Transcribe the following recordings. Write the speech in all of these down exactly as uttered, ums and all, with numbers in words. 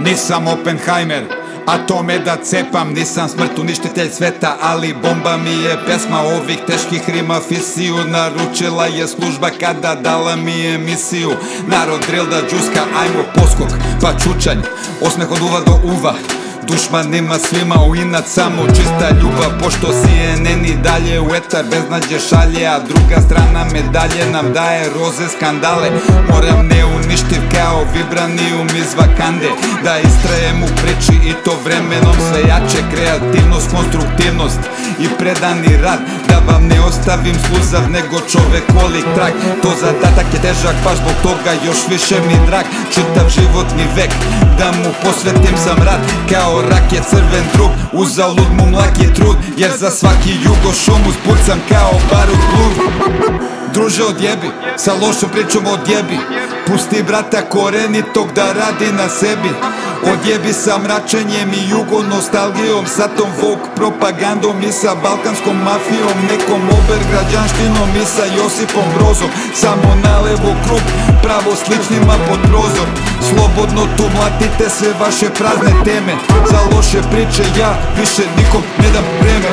Nisam Oppenheimer, a to me da cepam. Nisam smrt uništitelj sveta, ali bomba mi je pesma ovih teških rima fisiju. Naručila je služba kada dala mi emisiju. Narod drill da džuska, ajmo poskok pa čučanj, osmeh od uva do uva. Dušmanima svima u inat, samo čista ljubav. Pošto C N N i dalje u etar beznađe šalje, a druga strana medalje nam daje roze skandale. Moram neuništiv kao vibranijum iz Vakande, da istrajem u priči i to vremenom sve jače. Kreativnost, konstruktivnost i predani rad, da vam ne ostavim sluzav nego čovekolik trag. To zadatak je težak, baš zbog toga još više mi drag. Čitav životni vek da mu posvetim sam rad, kao rak je crven drug, uzalud mu mlaki trud, jer za svaki jugo šumu spucam kao barut blud. Druže odjebi, sa lošom pričom odjebi, pusti brata korenitog da radi na sebi. Odjebi sa mračenjem i jugo nostalgijom, sa tom folk propagandom i sa balkanskom mafijom, nekom obergrađanštinom i sa Josipom Brozom. Samo nalevo krug, pravo sličnima pod prozor. Slobodno tu mlatite sve vaše prazne teme, za loše priče ja više nikom ne dam vreme.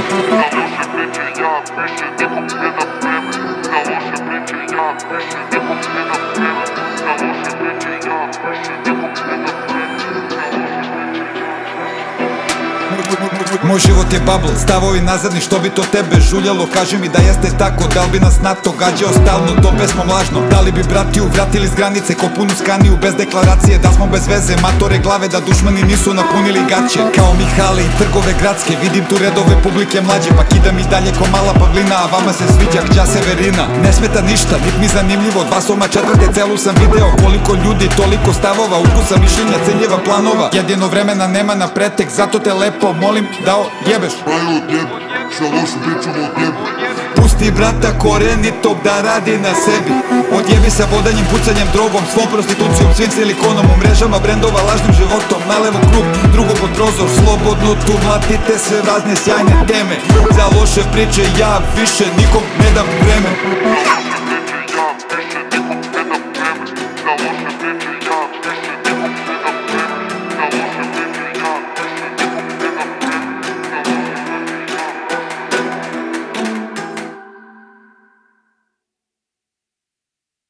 Moj život je bubble, stavovi nazadni, što bi to tebe žuljalo? Kaži mi da jeste tako, da li bi nas NATO gađao stalno to pesmom lažno? Da li bi bratiju vratili s granice ko punu skaniju bez deklaracije? Da smo bez veze, matore glave, da dušmani nisu napunili gaće. Kao Mihale i trgove gradske, vidim tu redove publike mlađe, pa kidam i dalje ko mala pavlina, a vama se sviđa kća Severina. Ne smeta ništa, nit mi zanimljivo, dva soma četvrte celu sam video. Koliko ljudi, toliko stavova, ukusa mišljenja, ciljeva, planova. Jedino vremena nema na pretek, zato te lepo molim da odjebeš. Ajde odjebi, sa lošom pričom odjebi. Pusti brata korenitog da radi na sebi. Odjebi sa vodanjem, pucanjem, drogom, svom prostitucijom, svim silikonom, u mrežama brendova, lažnim životom. Nalevo krug, drugo pod prozor, slobodno tu mlatite sve razne sjajne teme. Za loše priče ja više nikom ne dam vreme.